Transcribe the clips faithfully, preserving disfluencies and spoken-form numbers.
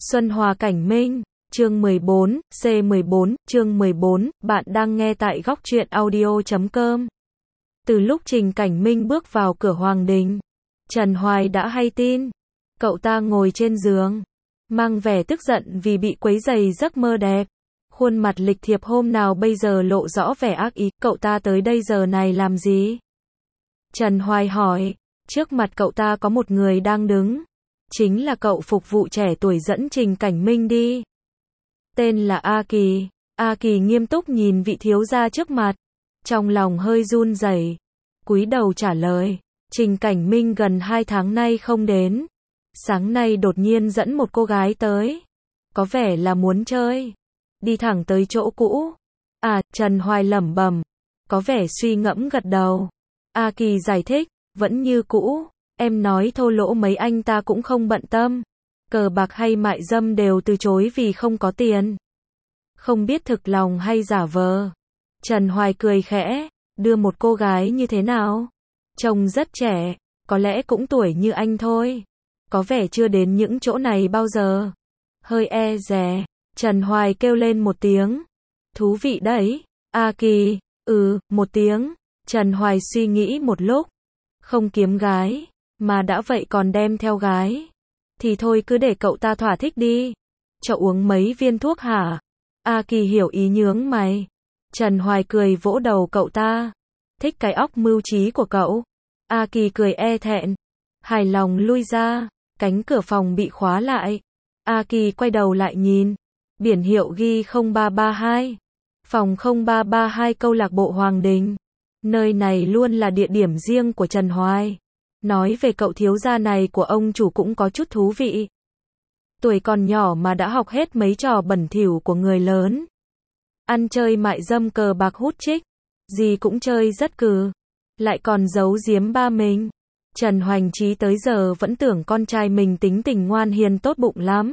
Xuân Hòa Cảnh Minh, chương mười bốn, C mười bốn, chương mười bốn, bạn đang nghe tại góc truyện audio chấm com. Từ lúc Trình Cảnh Minh bước vào cửa Hoàng Đình, Trần Hoài đã hay tin. Cậu ta ngồi trên giường, mang vẻ tức giận vì bị quấy rầy giấc mơ đẹp. Khuôn mặt lịch thiệp hôm nào bây giờ lộ rõ vẻ ác ý, cậu ta tới đây giờ này làm gì? Trần Hoài hỏi, trước mặt cậu ta có một người đang đứng. Chính là cậu phục vụ trẻ tuổi dẫn Trình Cảnh Minh đi. Tên là A Kỳ. A Kỳ nghiêm túc nhìn vị thiếu gia trước mặt. Trong lòng hơi run rẩy, cúi đầu trả lời. Trình Cảnh Minh gần hai tháng nay không đến. Sáng nay đột nhiên dẫn một cô gái tới. Có vẻ là muốn chơi. Đi thẳng tới chỗ cũ. À, Trần Hoài lẩm bẩm. Có vẻ suy ngẫm gật đầu. A Kỳ giải thích, vẫn như cũ. Em nói thô lỗ mấy anh ta cũng không bận tâm. Cờ bạc hay mại dâm đều từ chối vì không có tiền. Không biết thực lòng hay giả vờ. Trần Hoài cười khẽ, đưa một cô gái như thế nào? Trông rất trẻ, có lẽ cũng tuổi như anh thôi. Có vẻ chưa đến những chỗ này bao giờ. Hơi e dè, Trần Hoài kêu lên một tiếng. Thú vị đấy. A Kỳ, ừ, một tiếng. Trần Hoài suy nghĩ một lúc. Không kiếm gái, mà đã vậy còn đem theo gái. Thì thôi cứ để cậu ta thỏa thích đi. Cho uống mấy viên thuốc hả? A Kỳ hiểu ý nhướng mày. Trần Hoài cười vỗ đầu cậu ta. Thích cái óc mưu trí của cậu. A Kỳ cười e thẹn. Hài lòng lui ra. Cánh cửa phòng bị khóa lại. A Kỳ quay đầu lại nhìn. Biển hiệu ghi không ba ba hai. Phòng không ba ba hai câu lạc bộ Hoàng Đình. Nơi này luôn là địa điểm riêng của Trần Hoài. Nói về cậu thiếu gia này của ông chủ cũng có chút thú vị. Tuổi còn nhỏ mà đã học hết mấy trò bẩn thỉu của người lớn. Ăn chơi mại dâm cờ bạc hút chích. Gì cũng chơi rất cừ. Lại còn giấu giếm ba mình. Trần Hoành Trí tới giờ vẫn tưởng con trai mình tính tình ngoan hiền tốt bụng lắm.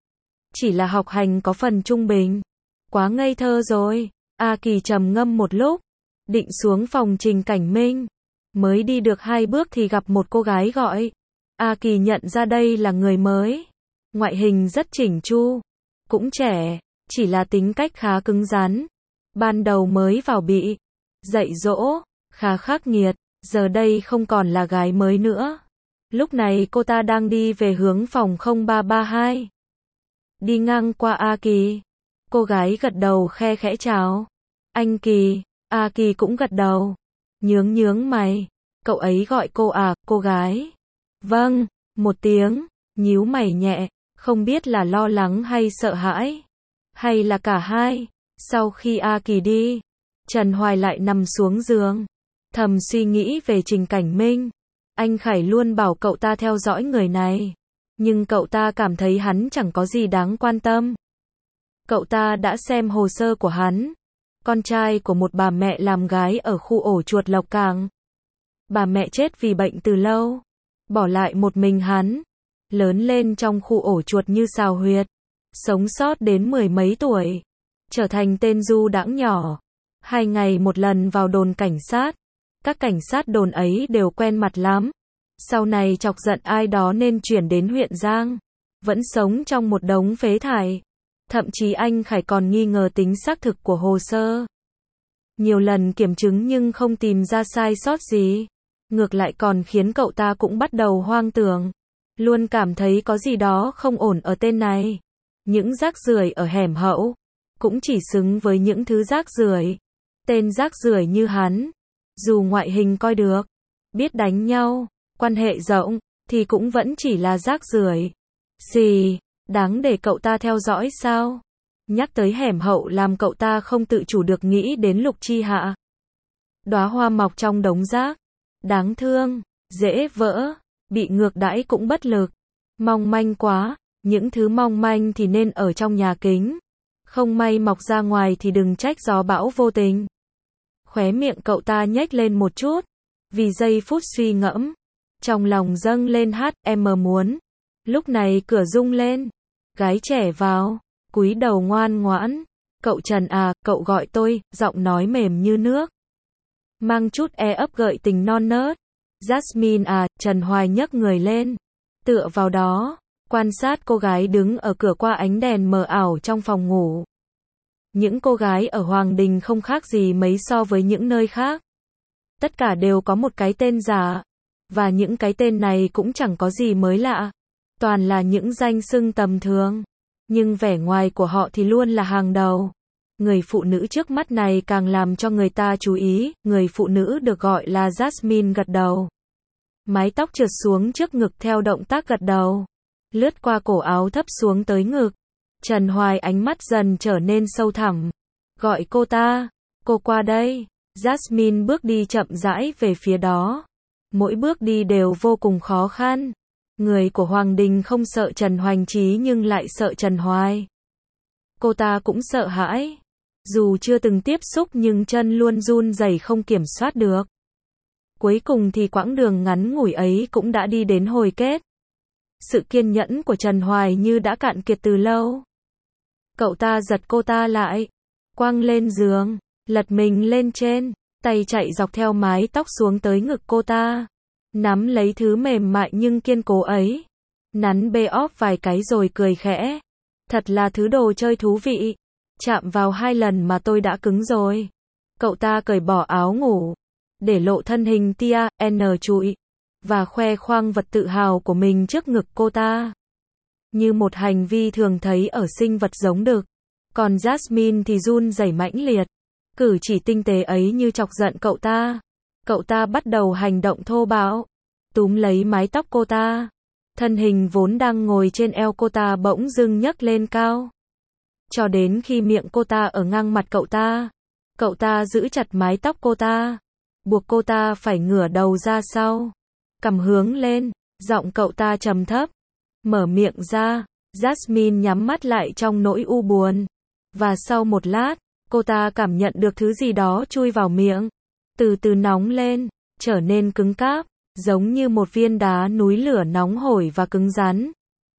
Chỉ là học hành có phần trung bình. Quá ngây thơ rồi. A Kỳ trầm ngâm một lúc. Định xuống phòng Trình Cảnh Minh. Mới đi được hai bước thì gặp một cô gái gọi. A Kỳ nhận ra đây là người mới. Ngoại hình rất chỉnh chu. Cũng trẻ. Chỉ là tính cách khá cứng rắn. Ban đầu mới vào bị dạy dỗ. Khá khắc nghiệt. Giờ đây không còn là gái mới nữa. Lúc này cô ta đang đi về hướng phòng không ba ba hai. Đi ngang qua A Kỳ. Cô gái gật đầu khe khẽ chào. Anh Kỳ. A Kỳ cũng gật đầu. Nhướng nhướng mày. Cậu ấy gọi cô à, cô gái. Vâng, một tiếng. Nhíu mày nhẹ. Không biết là lo lắng hay sợ hãi. Hay là cả hai. Sau khi A Kỳ đi, Trần Hoài lại nằm xuống giường. Thầm suy nghĩ về Trình Cảnh Minh. Anh Khải luôn bảo cậu ta theo dõi người này. Nhưng cậu ta cảm thấy hắn chẳng có gì đáng quan tâm. Cậu ta đã xem hồ sơ của hắn. Con trai của một bà mẹ làm gái ở khu ổ chuột Lộc Cảng. Bà mẹ chết vì bệnh từ lâu. Bỏ lại một mình hắn. Lớn lên trong khu ổ chuột như xào huyệt. Sống sót đến mười mấy tuổi. Trở thành tên du đãng nhỏ. Hai ngày một lần vào đồn cảnh sát. Các cảnh sát đồn ấy đều quen mặt lắm. Sau này chọc giận ai đó nên chuyển đến huyện Giang. Vẫn sống trong một đống phế thải. Thậm chí anh Khải còn nghi ngờ tính xác thực của hồ sơ. Nhiều lần kiểm chứng nhưng không tìm ra sai sót gì. Ngược lại còn khiến cậu ta cũng bắt đầu hoang tưởng. Luôn cảm thấy có gì đó không ổn ở tên này. Những rác rưởi ở hẻm hậu. Cũng chỉ xứng với những thứ rác rưởi. Tên rác rưởi như hắn. Dù ngoại hình coi được. Biết đánh nhau. Quan hệ rộng. Thì cũng vẫn chỉ là rác rưởi. Xì. Đáng để cậu ta theo dõi sao? Nhắc tới hẻm hậu làm cậu ta không tự chủ được nghĩ đến Lục Chi Hạ. Đóa hoa mọc trong đống rác. Đáng thương. Dễ vỡ. Bị ngược đãi cũng bất lực. Mong manh quá. Những thứ mong manh thì nên ở trong nhà kính. Không may mọc ra ngoài thì đừng trách gió bão vô tình. Khóe miệng cậu ta nhếch lên một chút. Vì giây phút suy ngẫm. Trong lòng dâng lên hát em muốn. Lúc này cửa rung lên. Gái trẻ vào. Cúi đầu ngoan ngoãn. Cậu Trần à, cậu gọi tôi. Giọng nói mềm như nước. Mang chút e ấp gợi tình non nớt. Jasmine à, Trần Hoài nhấc người lên. Tựa vào đó. quan sát cô gái đứng ở cửa qua ánh đèn mờ ảo trong phòng ngủ. Những cô gái ở Hoàng Đình không khác gì mấy so với những nơi khác. Tất cả đều có một cái tên giả, và những cái tên này cũng chẳng có gì mới lạ, toàn là những danh xưng tầm thường, nhưng vẻ ngoài của họ thì luôn là hàng đầu. Người phụ nữ trước mắt này càng làm cho người ta chú ý, người phụ nữ được gọi là Jasmine gật đầu. Mái tóc trượt xuống trước ngực theo động tác gật đầu, lướt qua cổ áo thấp xuống tới ngực. Trần Hoài ánh mắt dần trở nên sâu thẳm. Gọi cô ta, cô qua đây. Jasmine bước đi chậm rãi về phía đó. Mỗi bước đi đều vô cùng khó khăn. Người của Hoàng Đình không sợ Trần Hoành Trí nhưng lại sợ Trần Hoài. Cô ta cũng sợ hãi. Dù chưa từng tiếp xúc nhưng chân luôn run rẩy không kiểm soát được. Cuối cùng thì quãng đường ngắn ngủi ấy cũng đã đi đến hồi kết. Sự kiên nhẫn của Trần Hoài như đã cạn kiệt từ lâu. Cậu ta giật cô ta lại, quăng lên giường, lật mình lên trên, tay chạy dọc theo mái tóc xuống tới ngực cô ta, nắm lấy thứ mềm mại nhưng kiên cố ấy, nắn bê óp vài cái rồi cười khẽ. Thật là thứ đồ chơi thú vị, chạm vào hai lần mà tôi đã cứng rồi. Cậu ta cởi bỏ áo ngủ, để lộ thân hình tia, n trụi, và khoe khoang vật tự hào của mình trước ngực cô ta. Như một hành vi thường thấy ở sinh vật giống đực. Còn Jasmine thì run rẩy mãnh liệt. Cử chỉ tinh tế ấy như chọc giận cậu ta. Cậu ta bắt đầu hành động thô bạo, túm lấy mái tóc cô ta. Thân hình vốn đang ngồi trên eo cô ta bỗng dưng nhấc lên cao. Cho đến khi miệng cô ta ở ngang mặt cậu ta. Cậu ta giữ chặt mái tóc cô ta, buộc cô ta phải ngửa đầu ra sau, cằm hướng lên, giọng cậu ta trầm thấp. Mở miệng ra, Jasmine nhắm mắt lại trong nỗi u buồn. Và sau một lát, cô ta cảm nhận được thứ gì đó chui vào miệng. Từ từ nóng lên, trở nên cứng cáp, giống như một viên đá núi lửa nóng hổi và cứng rắn.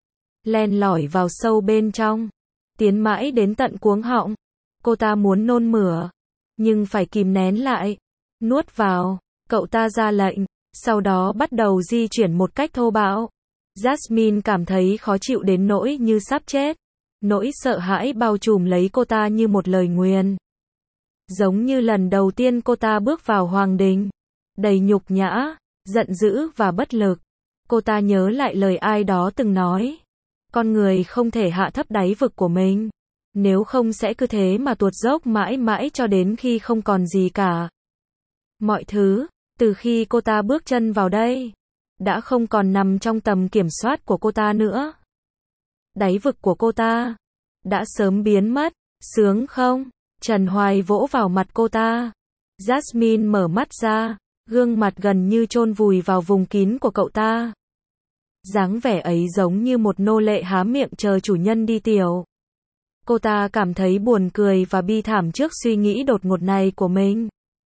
Len lỏi vào sâu bên trong, tiến mãi đến tận cuống họng. Cô ta muốn nôn mửa, nhưng phải kìm nén lại. Nuốt vào, cậu ta ra lệnh, sau đó bắt đầu di chuyển một cách thô bạo. Jasmine cảm thấy khó chịu đến nỗi như sắp chết. Nỗi sợ hãi bao trùm lấy cô ta như một lời nguyền. Giống như lần đầu tiên cô ta bước vào Hoàng Đình. Đầy nhục nhã, giận dữ và bất lực. Cô ta nhớ lại lời ai đó từng nói. Con người không thể hạ thấp đáy vực của mình. Nếu không sẽ cứ thế mà tuột dốc mãi mãi cho đến khi không còn gì cả. Mọi thứ, từ khi cô ta bước chân vào đây, đã không còn nằm trong tầm kiểm soát của cô ta nữa. Đáy vực của cô ta đã sớm biến mất. Sướng không? Trần Hoài vỗ vào mặt cô ta. Jasmine mở mắt ra, gương mặt gần như chôn vùi vào vùng kín của cậu ta. Dáng vẻ ấy giống như một nô lệ há miệng chờ chủ nhân đi tiểu. Cô ta cảm thấy buồn cười và bi thảm trước suy nghĩ đột ngột này của mình.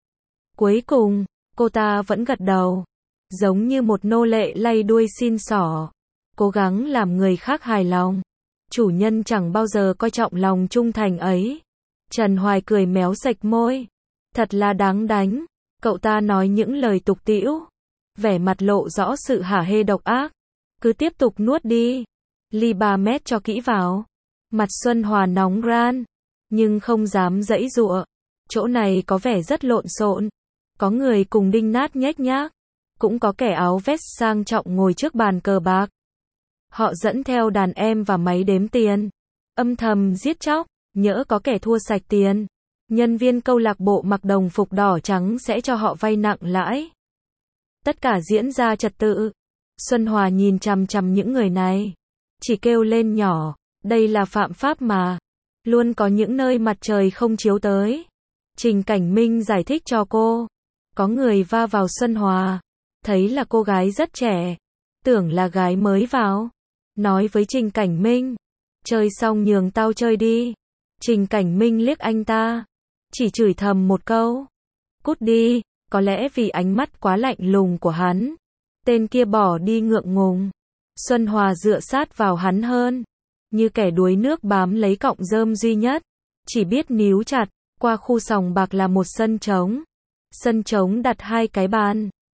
Cuối cùng, cô ta vẫn gật đầu, giống như một nô lệ lay đuôi xin xỏ, cố gắng làm người khác hài lòng. Chủ nhân chẳng bao giờ coi trọng lòng trung thành ấy. Trần Hoài cười méo sạch môi. Thật là đáng đánh. Cậu ta nói những lời tục tĩu, vẻ mặt lộ rõ sự hả hê độc ác. Cứ tiếp tục nuốt đi. Ly ba mét cho kỹ vào. Mặt Xuân Hòa nóng ran, nhưng không dám giãy giụa. Chỗ này có vẻ rất lộn xộn. Có người cùng đinh nát nhếch nhác, cũng có kẻ áo vest sang trọng ngồi trước bàn cờ bạc. Họ dẫn theo đàn em và máy đếm tiền, âm thầm giết chóc, nhỡ có kẻ thua sạch tiền. Nhân viên câu lạc bộ mặc đồng phục đỏ trắng sẽ cho họ vay nặng lãi. Tất cả diễn ra trật tự. Xuân Hòa nhìn chằm chằm những người này, chỉ kêu lên nhỏ, đây là phạm pháp mà. Luôn có những nơi mặt trời không chiếu tới. Trình Cảnh Minh giải thích cho cô. Có người va vào Xuân Hòa, thấy là cô gái rất trẻ, tưởng là gái mới vào. Nói với Trình Cảnh Minh, chơi xong nhường tao chơi đi. Trình Cảnh Minh liếc anh ta, chỉ chửi thầm một câu, cút đi. Có lẽ vì ánh mắt quá lạnh lùng của hắn, tên kia bỏ đi ngượng ngùng. Xuân Hòa dựa sát vào hắn hơn, như kẻ đuối nước bám lấy cọng rơm duy nhất, chỉ biết níu chặt. Qua khu sòng bạc là một sân trống. Sân trống đặt hai cái bàn,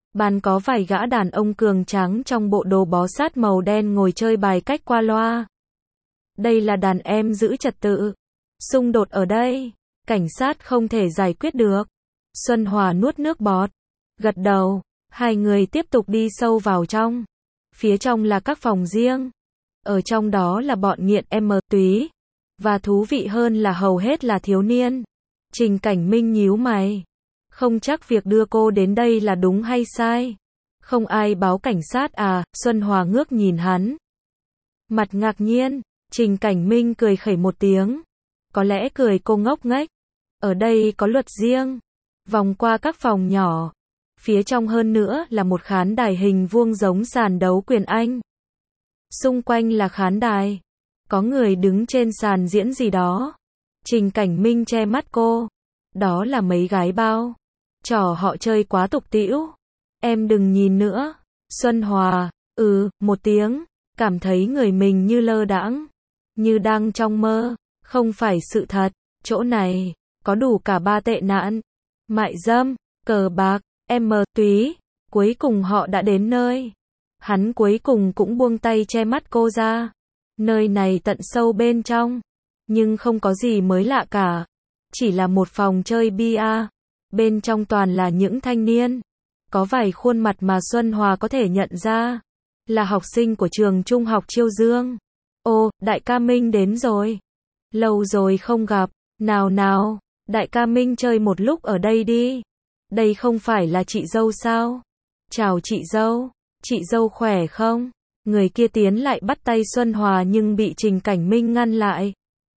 Bàn có vài gã đàn ông cường tráng trong bộ đồ bó sát màu đen ngồi chơi bài cách qua loa. Đây là đàn em giữ trật tự. Xung đột ở đây, cảnh sát không thể giải quyết được. Xuân Hòa nuốt nước bọt, gật đầu, hai người tiếp tục đi sâu vào trong. Phía trong là các phòng riêng. Ở trong đó là bọn nghiện ma túy. Và thú vị hơn là hầu hết là thiếu niên. Trình Cảnh Minh nhíu mày. Không chắc việc đưa cô đến đây là đúng hay sai. Không ai báo cảnh sát à? Xuân Hòa ngước nhìn hắn. Mặt ngạc nhiên, Trình Cảnh Minh cười khẩy một tiếng. Có lẽ cười cô ngốc nghếch. Ở đây có luật riêng. Vòng qua các phòng nhỏ. Phía trong hơn nữa là một khán đài hình vuông giống sàn đấu quyền Anh. Xung quanh là khán đài. Có người đứng trên sàn diễn gì đó. Trình Cảnh Minh che mắt cô. Đó là mấy gái bao. Trò họ chơi quá tục tĩu. Em đừng nhìn nữa. Xuân Hòa, ừ, một tiếng. Cảm thấy người mình như lơ đãng. Như đang trong mơ. Không phải sự thật. Chỗ này, có đủ cả ba tệ nạn. Mại dâm, cờ bạc, ma túy. Cuối cùng họ đã đến nơi. Hắn cuối cùng cũng buông tay che mắt cô ra. Nơi này tận sâu bên trong. Nhưng không có gì mới lạ cả. Chỉ là một phòng chơi bia. Bên trong toàn là những thanh niên. Có vài khuôn mặt mà Xuân Hòa có thể nhận ra. Là học sinh của trường trung học Chiêu Dương. Ô, đại ca Minh đến rồi. Lâu rồi không gặp. Nào nào, đại ca Minh chơi một lúc ở đây đi. Đây không phải là chị dâu sao? Chào chị dâu. Chị dâu khỏe không? Người kia tiến lại bắt tay Xuân Hòa nhưng bị Trình Cảnh Minh ngăn lại.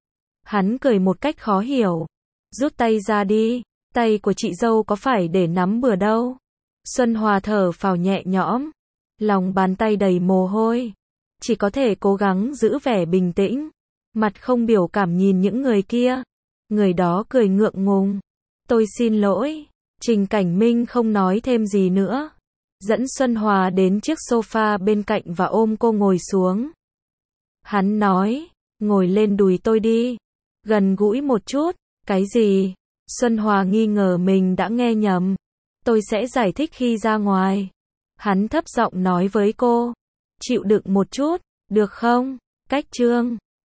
Hắn cười một cách khó hiểu. Rút tay ra đi. Tay của chị dâu có phải để nắm bừa đâu. Xuân Hòa thở phào nhẹ nhõm. Lòng bàn tay đầy mồ hôi. Chỉ có thể cố gắng giữ vẻ bình tĩnh. Mặt không biểu cảm nhìn những người kia. Người đó cười ngượng ngùng. Tôi xin lỗi. Trình Cảnh Minh không nói thêm gì nữa. Dẫn Xuân Hòa đến chiếc sofa bên cạnh và ôm cô ngồi xuống. Hắn nói, ngồi lên đùi tôi đi. Gần gũi một chút. Cái gì? Xuân Hòa nghi ngờ mình đã nghe nhầm. Tôi sẽ giải thích khi ra ngoài. Hắn thấp giọng nói với cô. Chịu đựng một chút, được không? Cách chương